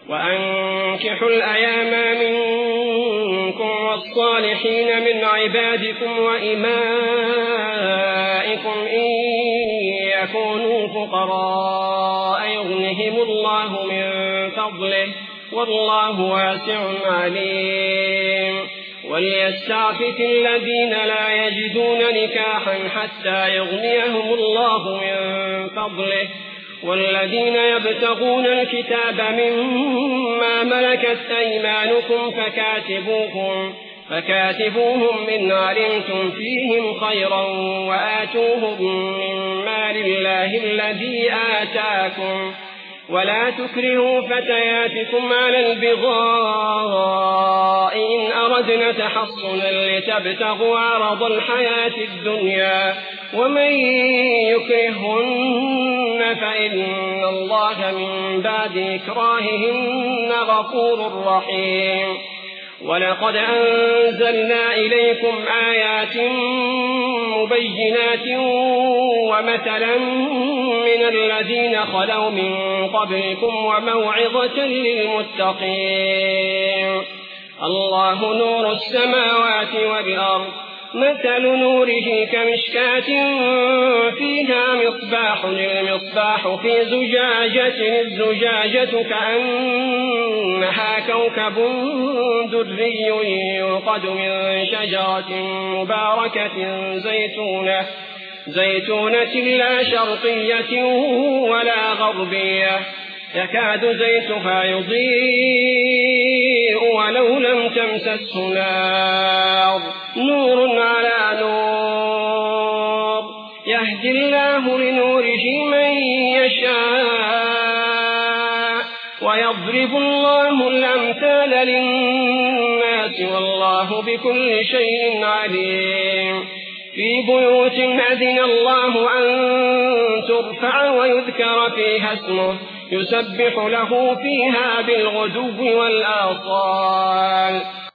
وأنكحوا الأيام منكم والصالحين من عبادكم وإمائكم إن يكونوا فقراء يغنهم الله من فضله والله واسع عليم. وليستعفف الذين لا يجدون نكاحا حتى يغنيهم الله من فضله والذين يبتغون الكتاب مما ملكت أيمانكم فكاتبوهم إن علمتم فيهم خيرا وآتوهم من مال الله الذي آتاكم ولا تكرهوا فتياتكم على البغاء إن أردنا تحصنا لتبتغوا عرض الحياة الدنيا ومن يكرهن فإن الله من بعد إكراههن غفور رحيم. ولقد أنزلنا إليكم آيات مبينات ومثلا من الذين خلوا من قبلكم وموعظة للمتقين. الله نور السماوات والأرض مثل نوره كمشكاة فيها مصباح المصباح في زجاجة الزجاجة كأنها كوكب دري يوقد من شجرة مباركة زيتونة لا شرقية ولا غربية يكاد زيتها يضيء ولو لم تمسسه نار نور على نور يهدي الله لنوره من يشاء ويضرب الله الأمثال للناس والله بكل شيء عليم. في بيوت أذن الله أن ترفع ويذكر فيها اسمه يسبح له فيها بالغدو والآصال